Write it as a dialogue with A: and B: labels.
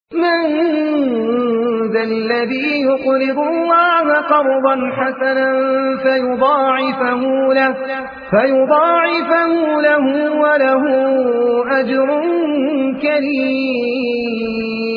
A: من ذا الذي يقرض الله قرضا حسنا فيضاعفه له وله أجر كريم.